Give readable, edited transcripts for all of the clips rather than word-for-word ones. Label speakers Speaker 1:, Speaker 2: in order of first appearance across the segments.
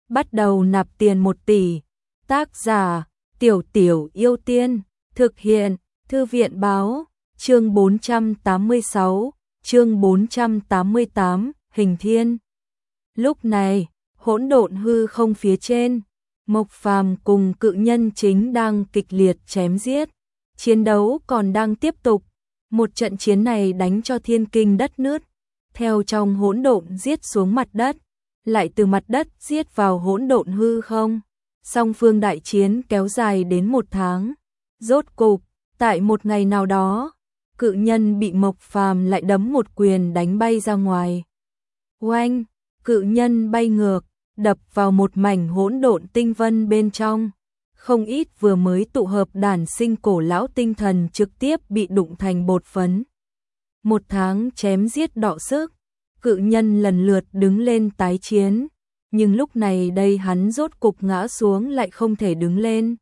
Speaker 1: bắt đầu nạp tiền 1 tỷ. Tác giả: Tiểu Tiểu Yêu Tiên. Thực hiện: Thư viện báo. Chương 486, chương 488, Hình Thiên. Lúc này, hỗn độn hư không phía trên, Mộc Phàm cùng cự nhân chính đang kịch liệt chém giết. Chiến đấu còn đang tiếp tục. Một trận chiến này đánh cho thiên kinh đất nứt, theo trong hỗn độn giết xuống mặt đất, lại từ mặt đất giết vào hỗn độn hư không. Song phương đại chiến kéo dài đến 1 tháng. Rốt cục, tại một ngày nào đó, cự nhân bị Mộc Phàm lại đấm một quyền đánh bay ra ngoài. Oanh, cự nhân bay ngược, đập vào một mảnh hỗn độn tinh vân bên trong. Không ít vừa mới tụ hợp đản sinh cổ lão tinh thần trực tiếp bị đụng thành bột phấn. 1 tháng chém giết đọ sức, cự nhân lần lượt đứng lên tái chiến, nhưng lúc này đây hắn rốt cục ngã xuống lại không thể đứng lên.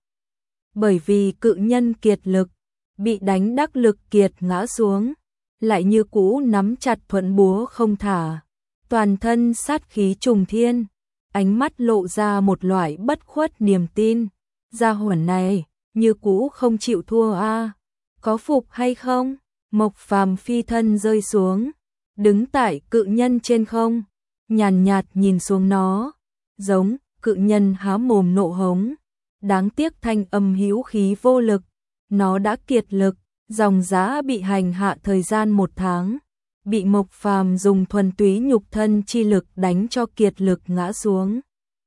Speaker 1: Bởi vì cự nhân kiệt lực, bị đánh đắc lực kiệt ngã xuống, lại như cũ nắm chặt thuẫn búa không thả, toàn thân sát khí trùng thiên, ánh mắt lộ ra một loại bất khuất niềm tin. Gia hỏa này, như cũ không chịu thua a, có phục hay không? Mộc Phàm phi thân rơi xuống, đứng tại cự nhân trên không, nhàn nhạt nhìn xuống nó, giống. Cự nhân há mồm nộ hống, đáng tiếc thanh âm hữu khí vô lực, nó đã kiệt lực, dòng dã bị hành hạ thời gian 1 tháng, bị Mộc Phàm dùng thuần túy nhục thân chi lực đánh cho kiệt lực ngã xuống.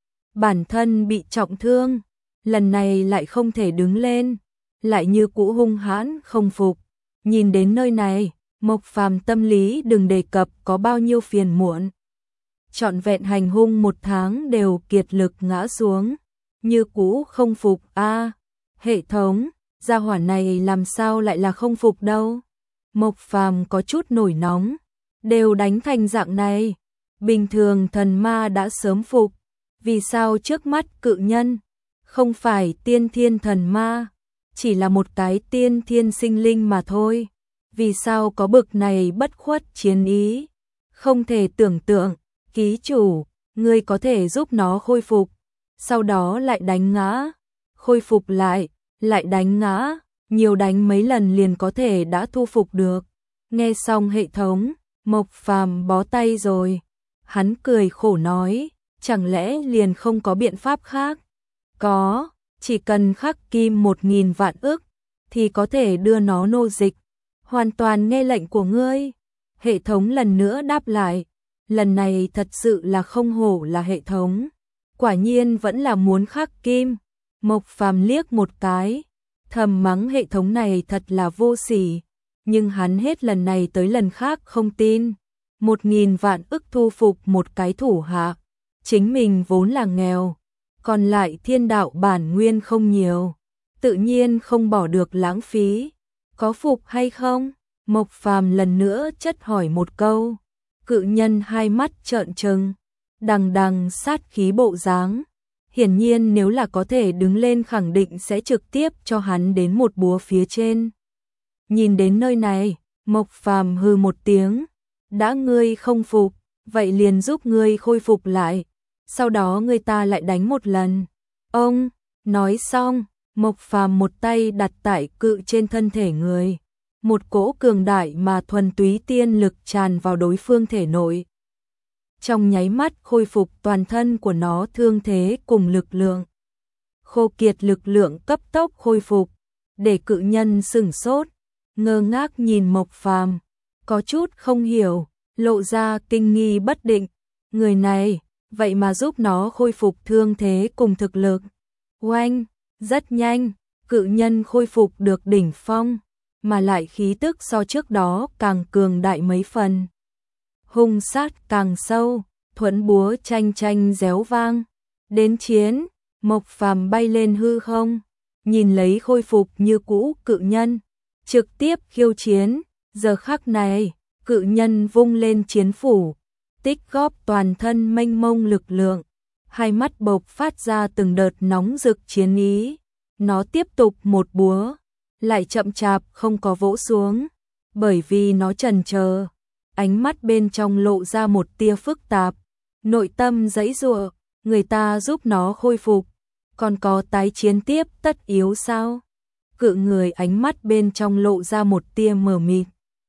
Speaker 1: Bản thân bị trọng thương, lần này lại không thể đứng lên, lại như cũ hung hãn không phục. Nhìn đến nơi này, Mộc Phàm tâm lý đừng đề cập có bao nhiêu phiền muộn. Trọn vẹn hành hung 1 tháng đều kiệt lực ngã xuống, như cũ không phục a. Hệ thống, gia hỏa này làm sao lại là không phục đâu. Mộc Phàm có chút nổi nóng, đều đánh thành dạng này, bình thường thần ma đã sớm phục, vì sao trước mắt cự nhân không phải tiên thiên thần ma, chỉ là một cái tiên thiên sinh linh mà thôi, vì sao có bực này bất khuất chiến ý. Không thể tưởng tượng. Ký chủ, ngươi có thể giúp nó khôi phục, sau đó lại đánh ngã, khôi phục lại đánh ngã, nhiều đánh mấy lần liền có thể đã thu phục được. Nghe xong hệ thống, Mộc Phàm bó tay rồi. Hắn cười khổ nói, chẳng lẽ liền không có biện pháp khác? Có, chỉ cần khắc kim 1000 vạn ức thì có thể đưa nó nô dịch, hoàn toàn nghe lệnh của ngươi. Hệ thống lần nữa đáp lại. Lần này thật sự là không hổ là hệ thống, quả nhiên vẫn là muốn khắc kim. Mộc Phàm liếc một cái, thầm mắng hệ thống này thật là vô sỉ, nhưng hắn hết lần này tới lần khác không tin. 1000 vạn ức thu phục một cái thủ hạ, chính mình vốn là nghèo, còn lại thiên đạo bản nguyên không nhiều, tự nhiên không bỏ được lãng phí. Có phục hay không? Mộc Phàm lần nữa chất hỏi một câu. Cự nhân hai mắt trợn trừng, đằng đằng sát khí bộ dáng. Hiển nhiên nếu là có thể đứng lên khẳng định sẽ trực tiếp cho hắn đến một búa phía trên. Nhìn đến nơi này, Mộc Phàm hừ một tiếng. Đã ngươi không phục, vậy liền giúp ngươi khôi phục lại. Sau đó người ta lại đánh một lần. Ông, nói xong, Mộc Phàm một tay đặt tại cự trên thân thể người. Một cỗ cường đại mà thuần túy tiên lực tràn vào đối phương thể nội. Trong nháy mắt khôi phục toàn thân của nó thương thế cùng lực lượng. Khô kiệt lực lượng cấp tốc khôi phục, để cự nhân sửng sốt, ngơ ngác nhìn Mộc Phàm, có chút không hiểu, lộ ra kinh nghi bất định. Người này, vậy mà giúp nó khôi phục thương thế cùng thực lực. Oanh, rất nhanh, cự nhân khôi phục được đỉnh phong, mà lại khí tức so trước đó càng cường đại mấy phần. Hung sát càng sâu, thuẫn búa chanh chanh réo vang. Đến chiến, Mộc Phàm bay lên hư không, nhìn lấy khôi phục như cũ cự nhân, trực tiếp khiêu chiến. Giờ khắc này, cự nhân vung lên chiến phủ, tích góp toàn thân mênh mông lực lượng, hai mắt bộc phát ra từng đợt nóng rực chiến ý. Nó tiếp tục một búa, lại chậm chạp không có vỗ xuống, bởi vì nó chần chờ, ánh mắt bên trong lộ ra một tia phức tạp, nội tâm giãy giụa, người ta giúp nó khôi phục, còn có tái chiến tiếp tất yếu sao? Cự người ánh mắt bên trong lộ ra một tia mờ mịt.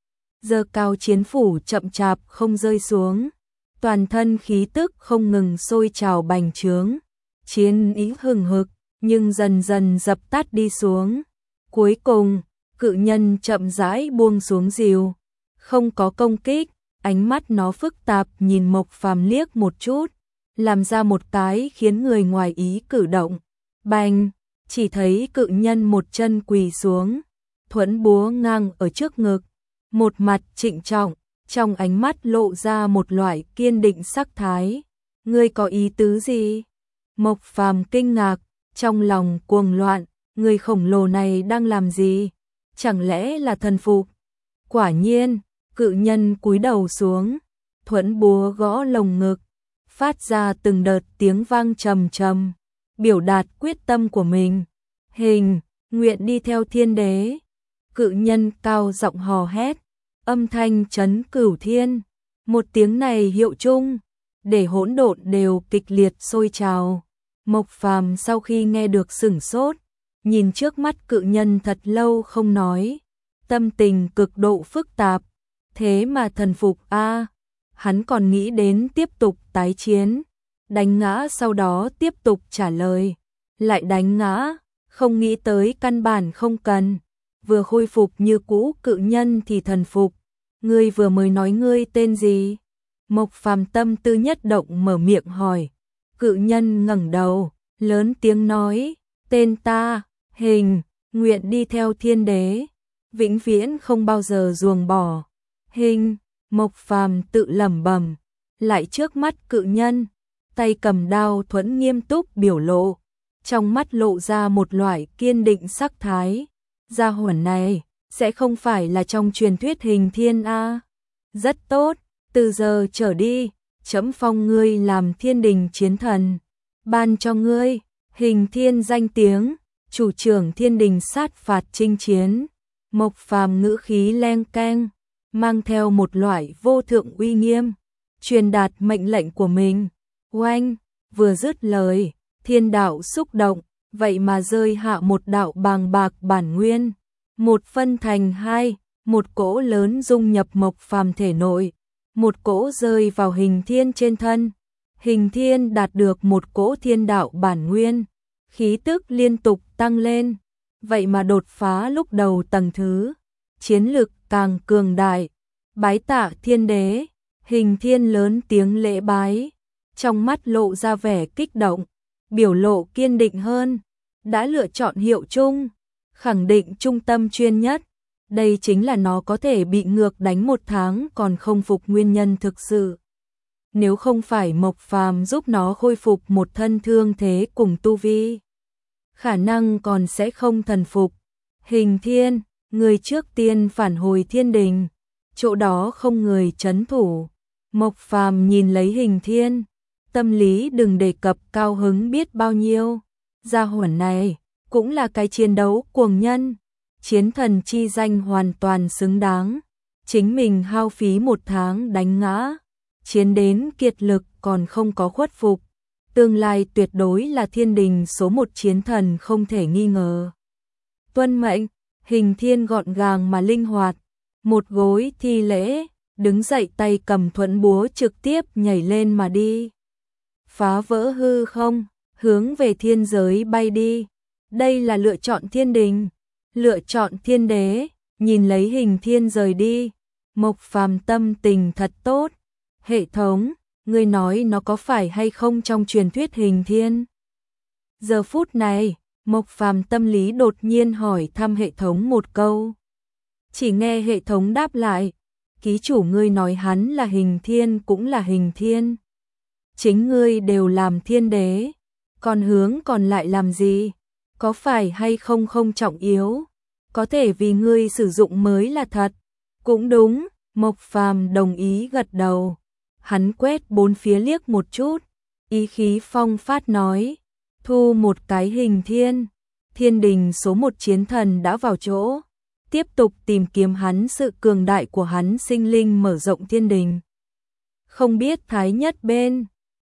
Speaker 1: Giơ cao chiến phủ chậm chạp không rơi xuống, toàn thân khí tức không ngừng sôi trào bành trướng, chiến ý hừng hực, nhưng dần dần dập tắt đi xuống. Cuối cùng, cự nhân chậm rãi buông xuống rìu, không có công kích, ánh mắt nó phức tạp nhìn Mộc Phàm liếc một chút, làm ra một cái khiến người ngoài ý cử động. Bành, chỉ thấy cự nhân một chân quỳ xuống, thuẫn búa ngang ở trước ngực, một mặt trịnh trọng, trong ánh mắt lộ ra một loại kiên định sắc thái. Ngươi có ý tứ gì? Mộc Phàm kinh ngạc, trong lòng cuồng loạn, người khổng lồ này đang làm gì? Chẳng lẽ là thần phục? Quả nhiên, cự nhân cúi đầu xuống, thuẫn búa gõ lồng ngực, phát ra từng đợt tiếng vang trầm trầm, biểu đạt quyết tâm của mình. Hình, nguyện đi theo thiên đế. Cự nhân cao giọng hò hét, âm thanh chấn cửu thiên. Một tiếng này hiệu chung, để hỗn độn đều kịch liệt sôi trào. Mộc Phàm sau khi nghe được sửng sốt, nhìn trước mắt cự nhân thật lâu không nói, tâm tình cực độ phức tạp. Thế mà thần phục a, hắn còn nghĩ đến tiếp tục tái chiến, đánh ngã sau đó tiếp tục trả lời, lại đánh ngã, không nghĩ tới căn bản không cần, vừa khôi phục như cũ cự nhân thì thần phục. Ngươi vừa mới nói ngươi tên gì? Mộc Phàm tâm tư nhất động mở miệng hỏi. Cự nhân ngẩng đầu, lớn tiếng nói, tên ta, Hình, nguyện đi theo thiên đế, vĩnh viễn không bao giờ ruồng bỏ. Hình, Mộc Phàm tự lẩm bẩm, lại trước mắt cự nhân, tay cầm đao thuẫn nghiêm túc biểu lộ, trong mắt lộ ra một loại kiên định sắc thái. Gia hỏa này sẽ không phải là trong truyền thuyết Hình Thiên a? Rất tốt, từ giờ trở đi, trẫm phong ngươi làm Thiên Đình chiến thần, ban cho ngươi Hình Thiên danh tiếng, chủ trưởng Thiên Đình sát phạt chinh chiến. Mộc Phàm ngữ khí leng keng, mang theo một loại vô thượng uy nghiêm, truyền đạt mệnh lệnh của mình. Oanh, vừa dứt lời, thiên đạo xúc động, vậy mà rơi hạ một đạo bàng bạc bản nguyên, một phân thành hai, một cỗ lớn dung nhập Mộc Phàm thể nội, một cỗ rơi vào Hình Thiên trên thân. Hình Thiên đạt được một cỗ thiên đạo bản nguyên, khí tức liên tục tăng lên, vậy mà đột phá lúc đầu tầng thứ, chiến lực càng cường đại. Bái tạ thiên đế, Hình Thiên lớn tiếng lễ bái, trong mắt lộ ra vẻ kích động, biểu lộ kiên định hơn, đã lựa chọn hiệu chung, khẳng định trung tâm chuyên nhất, đây chính là nó có thể bị ngược đánh 1 tháng còn không phục nguyên nhân thực sự. Nếu không phải Mộc Phàm giúp nó khôi phục một thân thương thế cùng tu vi, khả năng còn sẽ không thần phục. Hình Thiên, người trước tiên phản hồi Thiên Đình, chỗ đó không người trấn thủ. Mộc Phàm nhìn lấy Hình Thiên, tâm lý đừng đề cập cao hứng biết bao nhiêu. Gia hỏa này cũng là cái chiến đấu cuồng nhân, chiến thần chi danh hoàn toàn xứng đáng. Chính mình hao phí 1 tháng đánh ngã, chiến đến kiệt lực còn không có khuất phục, tương lai tuyệt đối là Thiên Đình số 1 chiến thần không thể nghi ngờ. Tuân mệnh, Hình Thiên gọn gàng mà linh hoạt, một gối thi lễ, đứng dậy tay cầm thuẫn búa trực tiếp nhảy lên mà đi. Phá vỡ hư không, hướng về thiên giới bay đi. Đây là lựa chọn Thiên Đình, lựa chọn thiên đế. Nhìn lấy Hình Thiên rời đi, Mộc Phàm tâm tình thật tốt. Hệ thống, ngươi nói nó có phải hay không trong truyền thuyết Hình Thiên? Giờ phút này, Mộc Phàm tâm lý đột nhiên hỏi thăm hệ thống một câu. Chỉ nghe hệ thống đáp lại, ký chủ ngươi nói hắn là Hình Thiên cũng là Hình Thiên. Chính ngươi đều làm thiên đế, còn hướng còn lại làm gì? Có phải hay không không trọng yếu, có thể vì ngươi sử dụng mới là thật. Cũng đúng, Mộc Phàm đồng ý gật đầu. Hắn quét bốn phía liếc một chút, ý khí phong phát nói, thu một cái Hình Thiên, Thiên Đình số 1 chiến thần đã vào chỗ, tiếp tục tìm kiếm hắn sự cường đại của hắn sinh linh mở rộng Thiên Đình. Không biết Thái Nhất bên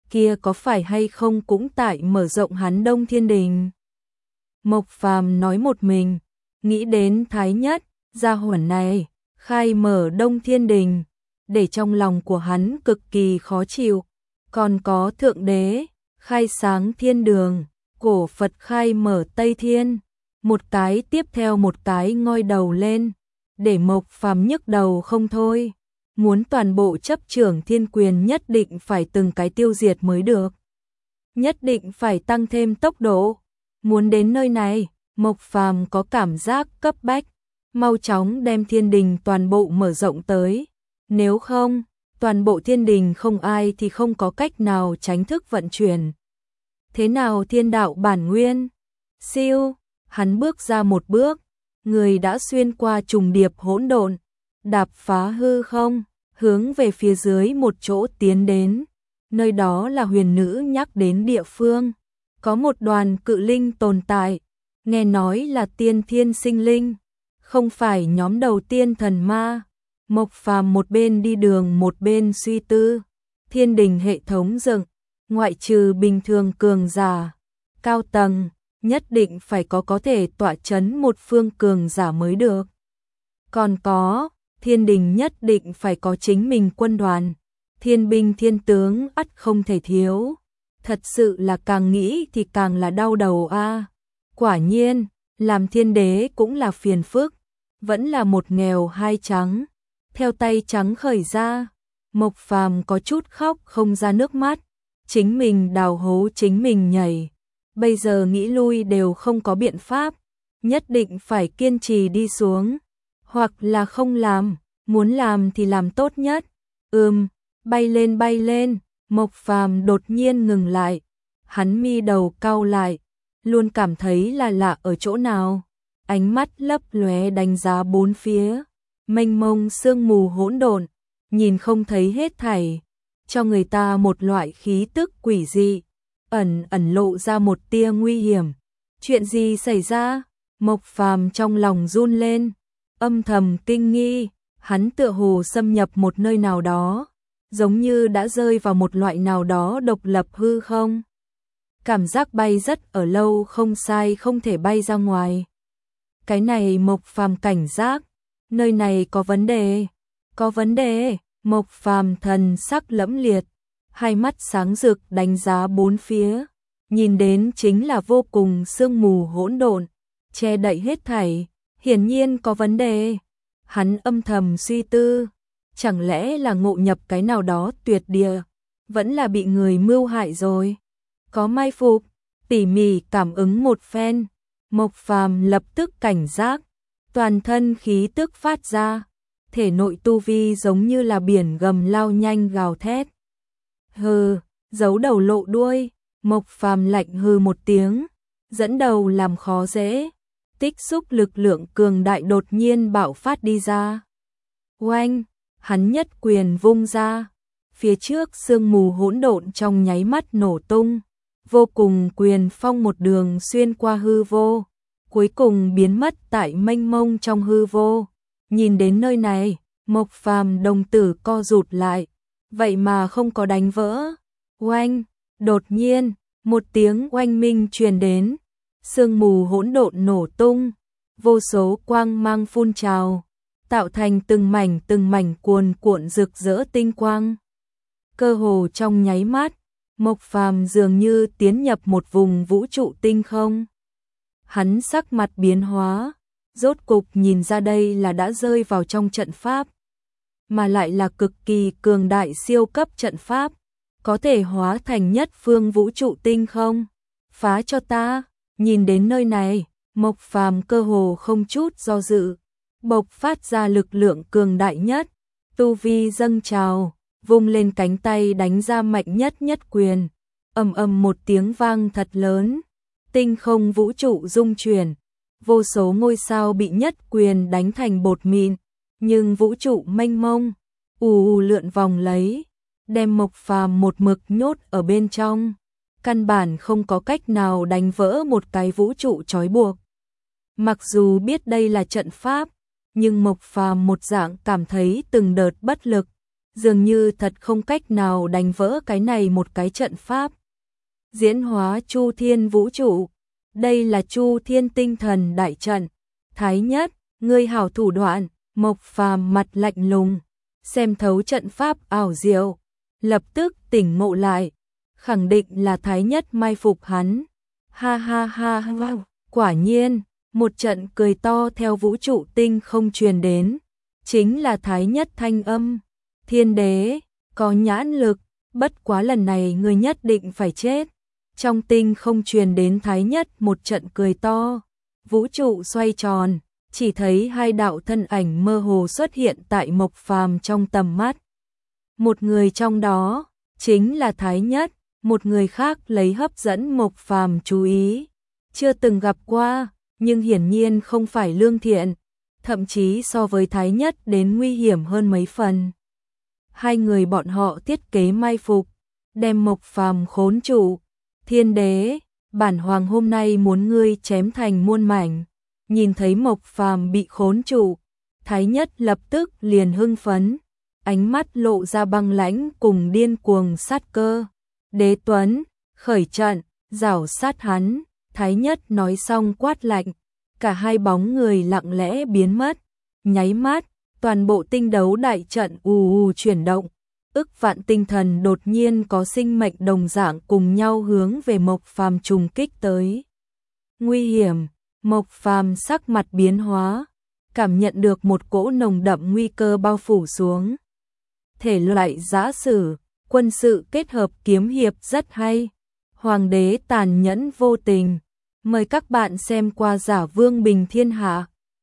Speaker 1: kia có phải hay không cũng tại mở rộng hắn Đông Thiên Đình. Mộc Phàm nói một mình, nghĩ đến Thái Nhất, gia hỏa này, khai mở Đông Thiên Đình, để trong lòng của hắn cực kỳ khó chịu. Còn có Thượng Đế, khai sáng thiên đường, cổ Phật khai mở Tây Thiên, một cái tiếp theo một cái ngoi đầu lên, để Mộc Phàm nhức đầu không thôi. Muốn toàn bộ chấp trưởng thiên quyền nhất định phải từng cái tiêu diệt mới được. Nhất định phải tăng thêm tốc độ. Muốn đến nơi này, Mộc Phàm có cảm giác cấp bách, mau chóng đem thiên đình toàn bộ mở rộng tới. Nếu không, toàn bộ thiên đình không ai thì không có cách nào tránh thức vận chuyển. Thế nào thiên đạo bản nguyên? Siêu, hắn bước ra một bước, người đã xuyên qua trùng điệp hỗn độn, đạp phá hư không, hướng về phía dưới một chỗ tiến đến. Nơi đó là huyền nữ nhắc đến địa phương. Có một đoàn cự linh tồn tại, nghe nói là tiên thiên sinh linh, không phải nhóm đầu tiên thần ma. Mộc Phàm một bên đi đường một bên suy tư, thiên đình hệ thống dựng, ngoại trừ bình thường cường giả, cao tầng, nhất định phải có thể tọa chấn một phương cường giả mới được. Còn có, thiên đình nhất định phải có chính mình quân đoàn, thiên binh thiên tướng ắt không thể thiếu. Thật sự là càng nghĩ thì càng là đau đầu a. Quả nhiên, làm thiên đế cũng là phiền phức, vẫn là một nghèo hai trắng. Theo tay trắng khởi ra, Mộc Phàm có chút khóc không ra nước mắt, chính mình đào hố chính mình nhảy. Bây giờ nghĩ lui đều không có biện pháp, nhất định phải kiên trì đi xuống, hoặc là không làm, muốn làm thì làm tốt nhất. Bay lên, Mộc Phàm đột nhiên ngừng lại, hắn mi đầu cau lại, luôn cảm thấy là lạ ở chỗ nào, ánh mắt lấp lóe đánh giá bốn phía, mênh mông sương mù hỗn độn, nhìn không thấy hết thảy, cho người ta một loại khí tức quỷ dị, ẩn lộ ra một tia nguy hiểm. Chuyện gì xảy ra? Mộc Phàm trong lòng run lên, âm thầm kinh nghi, hắn tựa hồ xâm nhập một nơi nào đó, giống như đã rơi vào một loại nào đó độc lập hư không. Cảm giác bay rất ở lâu không sai, không thể bay ra ngoài. Cái này Mộc Phàm cảnh giác, nơi này có vấn đề. Mộc Phàm thần sắc lẫm liệt, hai mắt sáng rực đánh giá bốn phía, nhìn đến chính là vô cùng sương mù hỗn độn, che đậy hết thảy, hiển nhiên có vấn đề. Hắn âm thầm suy tư, chẳng lẽ là ngộ nhập cái nào đó tuyệt địa, vẫn là bị người mưu hại rồi. Có mai phục, tỉ mỉ cảm ứng một phen, Mộc Phàm lập tức cảnh giác, toàn thân khí tức phát ra, thể nội tu vi giống như là biển gầm lao nhanh gào thét. Hừ, giấu đầu lộ đuôi, Mộc Phàm lạnh hừ một tiếng, dẫn đầu làm khó dễ, tích xúc lực lượng cường đại đột nhiên bạo phát đi ra. Oanh, hắn nhất quyền vung ra, phía trước sương mù hỗn độn trong nháy mắt nổ tung, vô cùng quyền phong một đường xuyên qua hư vô, cuối cùng biến mất tại mênh mông trong hư vô. Nhìn đến nơi này, Mộc Phàm đồng tử co rụt lại, vậy mà không có đánh vỡ. Oanh, đột nhiên, một tiếng oanh minh truyền đến, sương mù hỗn độn nổ tung, vô số quang mang phun trào, tạo thành từng mảnh cuồn cuộn rực rỡ tinh quang. Cơ hồ trong nháy mắt, Mộc Phàm dường như tiến nhập một vùng vũ trụ tinh không. Hắn sắc mặt biến hóa, rốt cục nhìn ra đây là đã rơi vào trong trận pháp, mà lại là cực kỳ cường đại siêu cấp trận pháp, có thể hóa thành nhất phương vũ trụ tinh không. Phá cho ta. Nhìn đến nơi này, Mộc Phàm cơ hồ không chút do dự, bộc phát ra lực lượng cường đại nhất, tu vi dâng trào, vung lên cánh tay đánh ra mạnh nhất quyền, ầm một tiếng vang thật lớn, tinh không vũ trụ rung chuyển, vô số ngôi sao bị nhất quyền đánh thành bột mịn, nhưng vũ trụ mênh mông, ù lượn vòng lấy, đem Mộc Phàm một mực nhốt ở bên trong, căn bản không có cách nào đánh vỡ một cái vũ trụ trói buộc. Mặc dù biết đây là trận pháp, nhưng Mộc Phàm một dạng cảm thấy từng đợt bất lực, dường như thật không cách nào đánh vỡ cái này một cái trận pháp. Diễn hóa Chu Thiên vũ trụ, đây là Chu Thiên tinh thần đại trận. Thái Nhất, ngươi hảo thủ đoạn. Mộc Phàm mặt lạnh lùng, xem thấu trận pháp ảo diệu, lập tức tỉnh ngộ lại, khẳng định là Thái Nhất mai phục hắn. Ha ha ha ha, quả nhiên, một trận cười to theo vũ trụ tinh không truyền đến, chính là Thái Nhất thanh âm. Thiên đế, có nhãn lực, bất quá lần này ngươi nhất định phải chết. Trong tinh không truyền đến Thái Nhất một trận cười to, vũ trụ xoay tròn, chỉ thấy hai đạo thân ảnh mơ hồ xuất hiện tại Mộc Phàm trong tầm mắt. Một người trong đó chính là Thái Nhất, một người khác lấy hấp dẫn Mộc Phàm chú ý. Chưa từng gặp qua, nhưng hiển nhiên không phải lương thiện, thậm chí so với Thái Nhất đến nguy hiểm hơn mấy phần. Hai người bọn họ thiết kế mai phục, đem Mộc Phàm khốn trụ. Thiên đế, bản hoàng hôm nay muốn ngươi chém thành muôn mảnh. Nhìn thấy Mộc Phàm bị khốn trụ, Thái Nhất lập tức liền hưng phấn, ánh mắt lộ ra băng lãnh cùng điên cuồng sát cơ. Đế Tuấn, khởi trận, rảo sát hắn. Thái Nhất nói xong quát lạnh, cả hai bóng người lặng lẽ biến mất. Nháy mắt, toàn bộ tinh đấu đại trận ù ù chuyển động, ức vạn tinh thần đột nhiên có sinh mệnh đồng dạng cùng nhau hướng về Mộc Phàm trùng kích tới. Nguy hiểm, Mộc Phàm sắc mặt biến hóa, cảm nhận được một cỗ nồng đậm nguy cơ bao phủ xuống. Thể loại giã sử, quân sự kết hợp kiếm hiệp rất hay. Hoàng đế tàn nhẫn vô tình. Mời các bạn xem qua Giả Vương Bình Thiên Hạ.